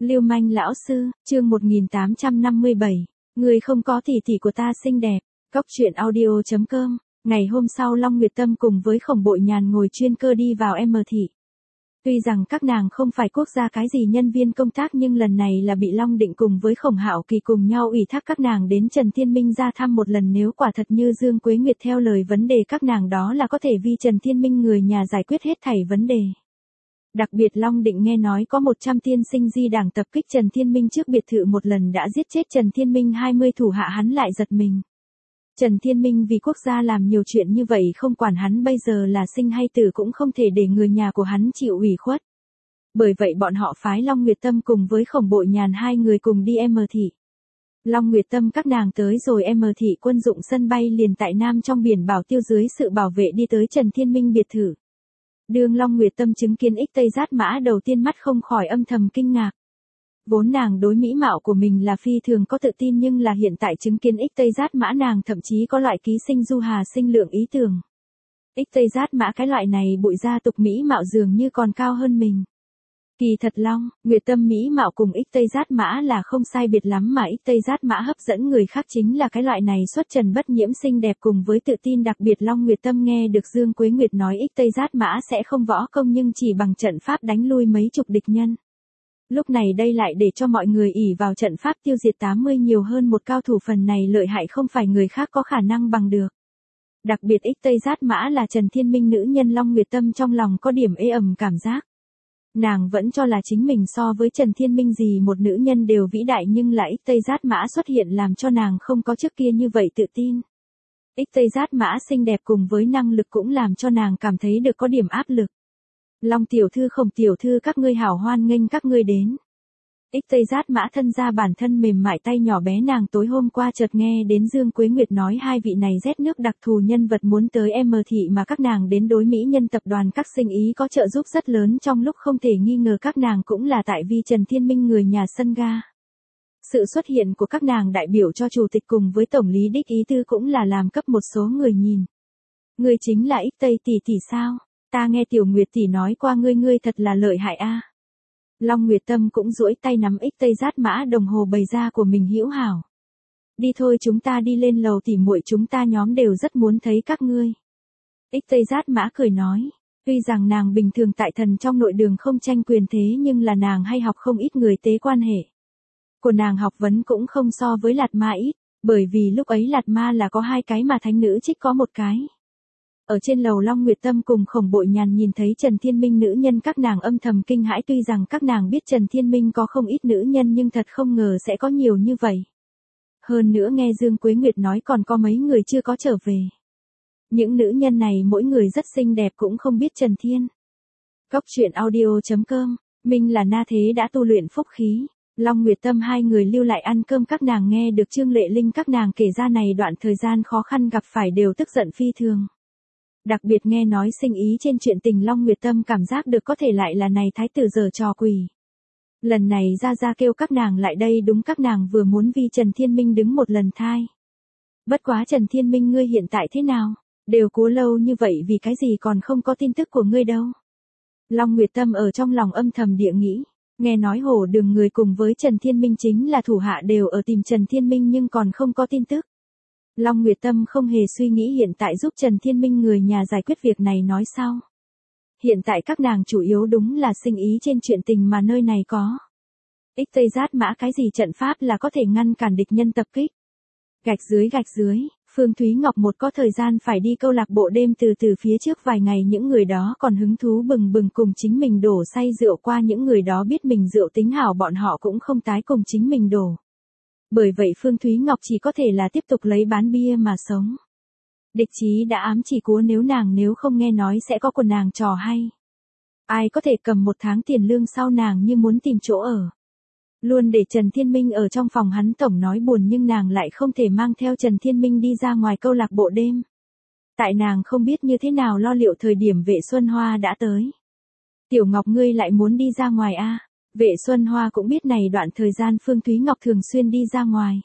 Lưu manh lão sư, chương 1857. Người không có tỷ tỷ của ta xinh đẹp. Cóc truyện audio.com. Ngày hôm sau Long Nguyệt Tâm cùng với Khổng Bội Nhàn ngồi chuyên cơ đi vào M thị. Tuy rằng các nàng không phải quốc gia cái gì nhân viên công tác nhưng lần này là bị Long Định cùng với Khổng Hạo Kỳ cùng nhau ủy thác các nàng đến Trần Thiên Minh ra thăm một lần, nếu quả thật như Dương Quế Nguyệt theo lời vấn đề các nàng đó là có thể vì Trần Thiên Minh người nhà giải quyết hết thảy vấn đề. Đặc biệt Long Định nghe nói có 100 tiên sinh di đảng tập kích Trần Thiên Minh trước biệt thự một lần đã giết chết Trần Thiên Minh 20 thủ hạ, hắn lại giật mình. Trần Thiên Minh vì quốc gia làm nhiều chuyện như vậy, không quản hắn bây giờ là sinh hay tử cũng không thể để người nhà của hắn chịu ủy khuất. Bởi vậy bọn họ phái Long Nguyệt Tâm cùng với Khổng Bội Nhàn hai người cùng đi M thị. Long Nguyệt Tâm các nàng tới rồi M thị quân dụng sân bay liền tại Nam trong biển Bảo Tiêu dưới sự bảo vệ đi tới Trần Thiên Minh biệt thự. Đương Long Nguyệt Tâm chứng kiến Ích Tây Giát Mã đầu tiên mắt không khỏi âm thầm kinh ngạc. Vốn nàng đối mỹ mạo của mình là phi thường có tự tin, nhưng là hiện tại chứng kiến Ích Tây Giát Mã nàng thậm chí có loại ký sinh du hà sinh lượng ý tưởng. Ích Tây Giát Mã cái loại này bụi gia tục mỹ mạo dường như còn cao hơn mình. Kỳ thật Long Nguyệt Tâm mỹ mạo cùng Ích Tây Giát Mã là không sai biệt lắm, mà Ích Tây Giát Mã hấp dẫn người khác chính là cái loại này xuất trần bất nhiễm xinh đẹp cùng với tự tin. Đặc biệt Long Nguyệt Tâm nghe được Dương Quế Nguyệt nói Ích Tây Giát Mã sẽ không võ công nhưng chỉ bằng trận pháp đánh lui mấy chục địch nhân. Lúc này đây lại để cho mọi người ỷ vào trận pháp tiêu diệt 80 nhiều hơn một cao thủ, phần này lợi hại không phải người khác có khả năng bằng được. Đặc biệt Ích Tây Giát Mã là Trần Thiên Minh nữ nhân, Long Nguyệt Tâm trong lòng có điểm ê ẩm cảm giác. Nàng vẫn cho là chính mình so với Trần Thiên Minh gì một nữ nhân đều vĩ đại, nhưng là Ích Tây Giát Mã xuất hiện làm cho nàng không có trước kia như vậy tự tin. Ích Tây Giát Mã xinh đẹp cùng với năng lực cũng làm cho nàng cảm thấy được có điểm áp lực. Long tiểu thư, Khổng tiểu thư, các ngươi hảo, hoan nghênh các ngươi đến. Ích Tây Giát Mã thân ra bản thân mềm mại tay nhỏ bé, nàng tối hôm qua chợt nghe đến Dương Quế Nguyệt nói hai vị này rét nước đặc thù nhân vật muốn tới M thị mà các nàng đến đối mỹ nhân tập đoàn các sinh ý có trợ giúp rất lớn, trong lúc không thể nghi ngờ các nàng cũng là tại vì Trần Thiên Minh người nhà sân ga. Sự xuất hiện của các nàng đại biểu cho chủ tịch cùng với tổng lý đích ý tư cũng là làm cấp một số người nhìn. Ngươi chính là Ích Tây tỷ tỷ sao? Ta nghe Tiểu Nguyệt tỷ nói qua ngươi thật là lợi hại a. Long Nguyệt Tâm cũng duỗi tay nắm Ích Tây Giát Mã đồng hồ bày ra của mình hữu hảo. Đi thôi, chúng ta đi lên lầu, tỉ muội chúng ta nhóm đều rất muốn thấy các ngươi. Ích Tây Giát Mã cười nói, tuy rằng nàng bình thường tại Thần trong nội đường không tranh quyền thế nhưng là nàng hay học không ít người tế quan hệ. Của nàng học vấn cũng không so với Lạt Ma ít, bởi vì lúc ấy Lạt Ma là có 2 cái mà thánh nữ trích có 1 cái. Ở trên lầu Long Nguyệt Tâm cùng Khổng Bội Nhàn nhìn thấy Trần Thiên Minh nữ nhân, các nàng âm thầm kinh hãi, tuy rằng các nàng biết Trần Thiên Minh có không ít nữ nhân nhưng thật không ngờ sẽ có nhiều như vậy. Hơn nữa nghe Dương Quế Nguyệt nói còn có mấy người chưa có trở về. Những nữ nhân này mỗi người rất xinh đẹp, cũng không biết Trần Thiên. Cóc truyện audio.com. Minh là na thế đã tu luyện phúc khí. Long Nguyệt Tâm hai người lưu lại ăn cơm, các nàng nghe được Trương Lệ Linh các nàng kể ra này đoạn thời gian khó khăn gặp phải đều tức giận phi thường. Đặc biệt nghe nói sinh ý trên chuyện tình, Long Nguyệt Tâm cảm giác được có thể lại là này thái tử giở trò quỷ. Lần này ra kêu các nàng lại đây, đúng các nàng vừa muốn vì Trần Thiên Minh đứng một lần thai. Bất quá Trần Thiên Minh ngươi hiện tại thế nào? Đều cố lâu như vậy vì cái gì còn không có tin tức của ngươi đâu? Long Nguyệt Tâm ở trong lòng âm thầm địa nghĩ, nghe nói Hổ Đường người cùng với Trần Thiên Minh chính là thủ hạ đều ở tìm Trần Thiên Minh nhưng còn không có tin tức. Long Nguyệt Tâm không hề suy nghĩ hiện tại giúp Trần Thiên Minh người nhà giải quyết việc này nói sau. Hiện tại các nàng chủ yếu đúng là sinh ý trên chuyện tình mà nơi này có. Ích Tây Giát Mã cái gì trận pháp là có thể ngăn cản địch nhân tập kích. Gạch dưới, Phương Thúy Ngọc một có thời gian phải đi câu lạc bộ đêm, từ phía trước vài ngày những người đó còn hứng thú bừng bừng cùng chính mình đổ say rượu qua, những người đó biết mình rượu tính hảo bọn họ cũng không tái cùng chính mình đổ. Bởi vậy Phương Thúy Ngọc chỉ có thể là tiếp tục lấy bán bia mà sống. Địch Chí đã ám chỉ Cúa nếu không nghe nói sẽ có của nàng trò hay. Ai có thể cầm 1 tháng tiền lương sau nàng như muốn tìm chỗ ở. Luôn để Trần Thiên Minh ở trong phòng, hắn tổng nói buồn nhưng nàng lại không thể mang theo Trần Thiên Minh đi ra ngoài câu lạc bộ đêm. Tại nàng không biết như thế nào lo liệu thời điểm Vệ Xuân Hoa đã tới. Tiểu Ngọc ngươi lại muốn đi ra ngoài a? Vệ Xuân Hoa cũng biết này đoạn thời gian Phương Thúy Ngọc thường xuyên đi ra ngoài.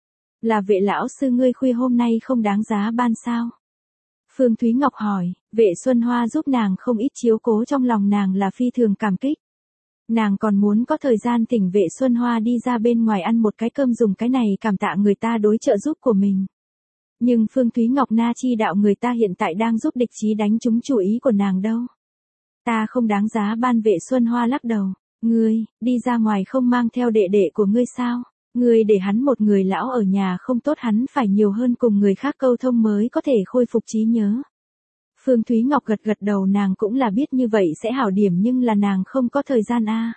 Là Vệ lão sư ngươi khuya hôm nay không đáng giá ban sao? Phương Thúy Ngọc hỏi, Vệ Xuân Hoa giúp nàng không ít chiếu cố, trong lòng nàng là phi thường cảm kích. Nàng còn muốn có thời gian thỉnh Vệ Xuân Hoa đi ra bên ngoài ăn một cái cơm dùng cái này cảm tạ người ta đối trợ giúp của mình. Nhưng Phương Thúy Ngọc na chi đạo người ta hiện tại đang giúp địch chí đánh trúng chủ ý của nàng đâu. Ta không đáng giá ban. Vệ Xuân Hoa lắc đầu. Ngươi, đi ra ngoài không mang theo đệ đệ của ngươi sao? Ngươi để hắn một người lão ở nhà không tốt, hắn phải nhiều hơn cùng người khác câu thông mới có thể khôi phục trí nhớ. Phương Thúy Ngọc gật gật đầu, nàng cũng là biết như vậy sẽ hảo điểm nhưng là nàng không có thời gian a.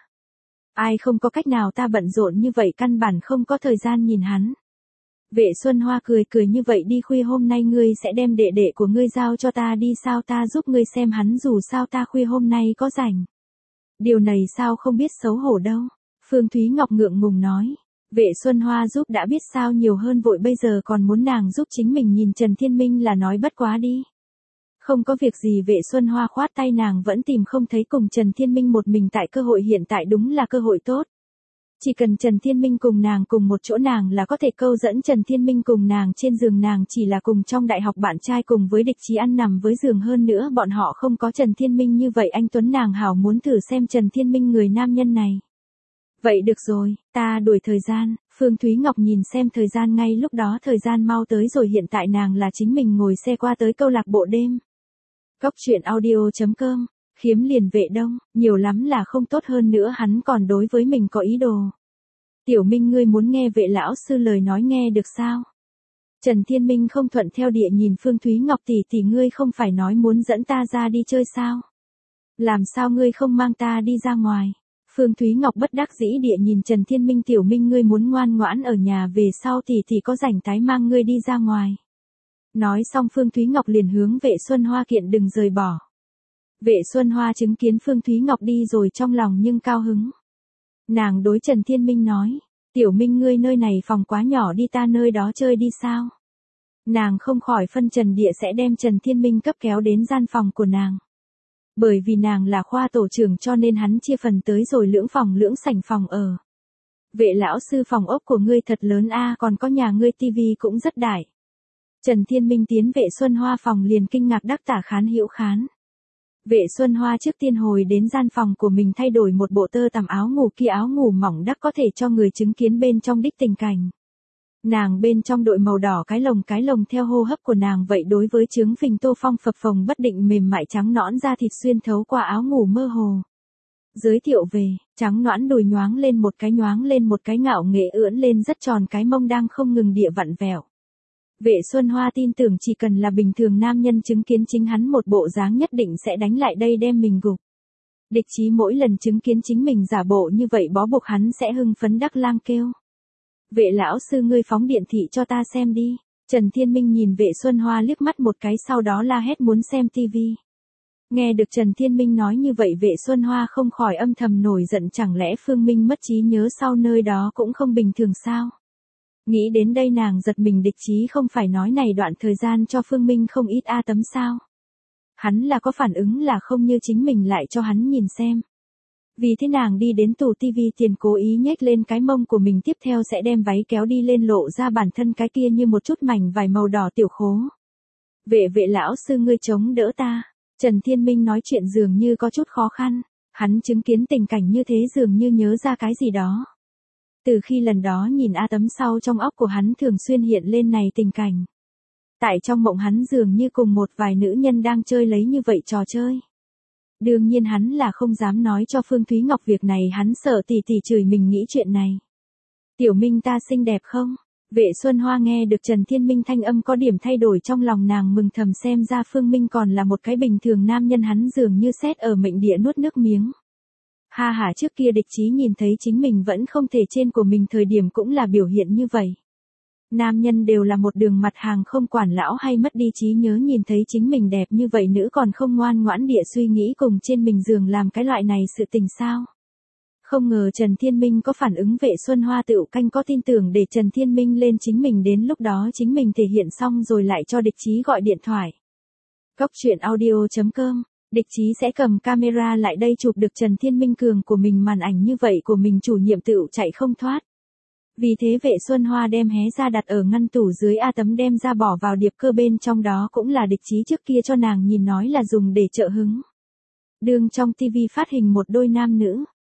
Ai không có cách nào, ta bận rộn như vậy căn bản không có thời gian nhìn hắn. Vệ Xuân Hoa cười cười như vậy đi, khuya hôm nay ngươi sẽ đem đệ đệ của ngươi giao cho ta đi sao, ta giúp ngươi xem hắn, dù sao ta khuya hôm nay có rảnh. Điều này sao không biết xấu hổ đâu. Phương Thúy Ngọc ngượng ngùng nói. Vệ Xuân Hoa giúp đã biết sao nhiều hơn vội, bây giờ còn muốn nàng giúp chính mình nhìn Trần Thiên Minh là nói bất quá đi. Không có việc gì. Vệ Xuân Hoa khoát tay, nàng vẫn tìm không thấy cùng Trần Thiên Minh một mình tại cơ hội hiện tại đúng là cơ hội tốt. Chỉ cần Trần Thiên Minh cùng nàng cùng một chỗ nàng là có thể câu dẫn Trần Thiên Minh cùng nàng trên giường, nàng chỉ là cùng trong đại học bạn trai cùng với địch chí ăn nằm với giường, hơn nữa bọn họ không có Trần Thiên Minh như vậy anh tuấn, nàng hảo muốn thử xem Trần Thiên Minh người nam nhân này. Vậy được rồi, ta đuổi thời gian. Phương Thúy Ngọc nhìn xem thời gian, ngay lúc đó thời gian mau tới rồi, hiện tại nàng là chính mình ngồi xe qua tới câu lạc bộ đêm. Cóc truyện audio.com, khiếm liền Vệ Đông, nhiều lắm là không tốt, hơn nữa hắn còn đối với mình có ý đồ. Tiểu Minh, ngươi muốn nghe Vệ lão sư lời nói nghe được sao? Trần Thiên Minh không thuận theo địa nhìn Phương Thúy Ngọc, tỷ ngươi không phải nói muốn dẫn ta ra đi chơi sao? Làm sao ngươi không mang ta đi ra ngoài? Phương Thúy Ngọc bất đắc dĩ địa nhìn Trần Thiên Minh, Tiểu Minh ngươi muốn ngoan ngoãn ở nhà, về sau tỷ có rảnh tái mang ngươi đi ra ngoài. Nói xong Phương Thúy Ngọc liền hướng Vệ Xuân Hoa kiện đừng rời bỏ. Vệ Xuân Hoa chứng kiến Phương Thúy Ngọc đi rồi trong lòng nhưng cao hứng. Nàng đối Trần Thiên Minh nói, Tiểu Minh ngươi nơi này phòng quá nhỏ đi, ta nơi đó chơi đi sao? Nàng không khỏi phân trần địa sẽ đem Trần Thiên Minh cấp kéo đến gian phòng của nàng. Bởi vì nàng là khoa tổ trưởng cho nên hắn chia phần tới rồi lưỡng phòng lưỡng sảnh phòng ở. Vệ lão sư, phòng ốc của ngươi thật lớn a, còn có nhà ngươi tivi cũng rất đại. Trần Thiên Minh tiến Vệ Xuân Hoa phòng liền kinh ngạc đắc tả khán hữu khán. Vệ Xuân Hoa trước tiên hồi đến gian phòng của mình thay đổi một bộ tơ tằm áo ngủ, kia áo ngủ mỏng đắc có thể cho người chứng kiến bên trong đích tình cảnh. Nàng bên trong đội màu đỏ cái lồng theo hô hấp của nàng vậy, đối với trướng phình tô phong phập phồng bất định mềm mại trắng nõn da thịt xuyên thấu qua áo ngủ mơ hồ. Giới thiệu về, trắng nõn đùi nhoáng lên một cái ngạo nghệ ưỡn lên rất tròn cái mông đang không ngừng địa vặn vẹo. Vệ Xuân Hoa tin tưởng chỉ cần là bình thường nam nhân chứng kiến chính hắn một bộ dáng nhất định sẽ đánh lại đây đem mình gục. Địch chí mỗi lần chứng kiến chính mình giả bộ như vậy bó buộc hắn sẽ hưng phấn đắc lang kêu. Vệ lão sư ngươi phóng điện thị cho ta xem đi. Trần Thiên Minh nhìn Vệ Xuân Hoa liếc mắt một cái sau đó la hét muốn xem tivi. Nghe được Trần Thiên Minh nói như vậy Vệ Xuân Hoa không khỏi âm thầm nổi giận, chẳng lẽ Phương Minh mất trí nhớ sau nơi đó cũng không bình thường sao? Nghĩ đến đây nàng giật mình, địch chí không phải nói này đoạn thời gian cho Phương Minh không ít a tấm sao? Hắn là có phản ứng là không như chính mình lại cho hắn nhìn xem. Vì thế nàng đi đến tủ tivi tiền cố ý nhếch lên cái mông của mình, tiếp theo sẽ đem váy kéo đi lên lộ ra bản thân cái kia như một chút mảnh vải màu đỏ tiểu khố. Vệ lão sư ngươi chống đỡ ta. Trần Thiên Minh nói chuyện dường như có chút khó khăn. Hắn chứng kiến tình cảnh như thế dường như nhớ ra cái gì đó. Từ khi lần đó nhìn a tấm sau trong óc của hắn thường xuyên hiện lên này tình cảnh. Tại trong mộng hắn dường như cùng một vài nữ nhân đang chơi lấy như vậy trò chơi. Đương nhiên hắn là không dám nói cho Phương Thúy Ngọc việc này, hắn sợ tỷ chửi mình nghĩ chuyện này. Tiểu Minh ta xinh đẹp không? Vệ Xuân Hoa nghe được Trần Thiên Minh thanh âm có điểm thay đổi, trong lòng nàng mừng thầm xem ra Phương Minh còn là một cái bình thường nam nhân, hắn dường như xét ở mệnh địa nuốt nước miếng. Ha ha, trước kia địch chí nhìn thấy chính mình vẫn không thể trên của mình thời điểm cũng là biểu hiện như vậy. Nam nhân đều là một đường mặt hàng, không quản lão hay mất đi trí nhớ, nhìn thấy chính mình đẹp như vậy nữ còn không ngoan ngoãn địa suy nghĩ cùng trên mình giường làm cái loại này sự tình sao. Không ngờ Trần Thiên Minh có phản ứng. Vệ Xuân Hoa tựu canh có tin tưởng để Trần Thiên Minh lên chính mình, đến lúc đó chính mình thể hiện xong rồi lại cho địch chí gọi điện thoại. Cóc truyện audio.com, địch chí sẽ cầm camera lại đây chụp được Trần Thiên Minh cường của mình, màn ảnh như vậy của mình chủ nhiệm tựu chạy không thoát. Vì thế Vệ Xuân Hoa đem hé ra đặt ở ngăn tủ dưới a tấm, đem ra bỏ vào điệp cơ bên trong, đó cũng là địch chí trước kia cho nàng nhìn nói là dùng để trợ hứng. Đường trong tivi phát hình một đôi nam nữ.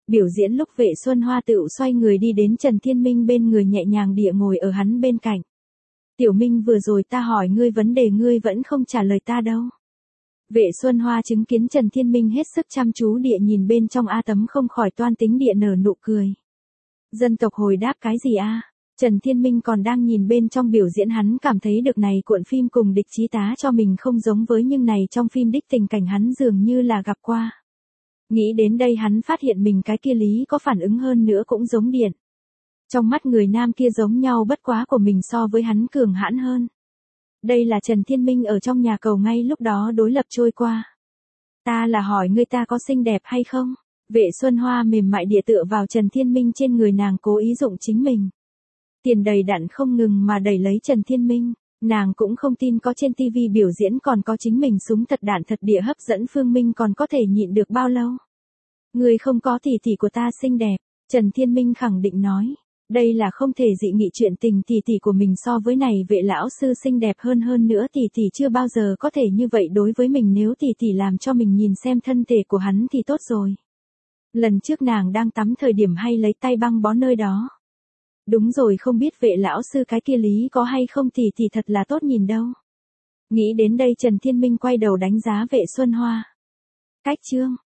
Biểu diễn lúc Vệ Xuân Hoa tựu xoay người đi đến Trần Thiên Minh bên người nhẹ nhàng địa ngồi ở hắn bên cạnh. Tiểu Minh vừa rồi ta hỏi ngươi vấn đề ngươi vẫn không trả lời ta đâu. Vệ Xuân Hoa chứng kiến Trần Thiên Minh hết sức chăm chú địa nhìn bên trong A Tấm không khỏi toan tính địa nở nụ cười. Dân tộc hồi đáp cái gì a? Trần Thiên Minh còn đang nhìn bên trong biểu diễn hắn cảm thấy được này cuộn phim cùng địch chí tá cho mình không giống với nhưng này trong phim đích tình cảnh hắn dường như là gặp qua. Nghĩ đến đây hắn phát hiện mình cái kia lý có phản ứng hơn nữa cũng giống điện. Trong mắt người nam kia giống nhau bất quá của mình so với hắn cường hãn hơn. Đây là Trần Thiên Minh ở trong nhà cầu ngay lúc đó đối lập trôi qua. Ta là hỏi ngươi ta có xinh đẹp hay không? Vệ Xuân Hoa mềm mại địa tựa vào Trần Thiên Minh trên người nàng cố ý dụng chính mình. Tiền đầy đặn không ngừng mà đẩy lấy Trần Thiên Minh, nàng cũng không tin có trên tivi biểu diễn còn có chính mình súng thật đạn thật địa hấp dẫn Phương Minh còn có thể nhịn được bao lâu. Người không có tỷ tỷ của ta xinh đẹp, Trần Thiên Minh khẳng định nói. Đây là không thể dị nghị chuyện tình tỷ tỷ của mình so với này Vệ lão sư xinh đẹp hơn nữa tỷ tỷ chưa bao giờ có thể như vậy đối với mình nếu tỷ tỷ làm cho mình nhìn xem thân thể của hắn thì tốt rồi. Lần trước nàng đang tắm thời điểm hay lấy tay băng bó nơi đó. Đúng rồi không biết Vệ lão sư cái kia lý có hay không tỷ tỷ thật là tốt nhìn đâu. Nghĩ đến đây Trần Thiên Minh quay đầu đánh giá Vệ Xuân Hoa. Cách chương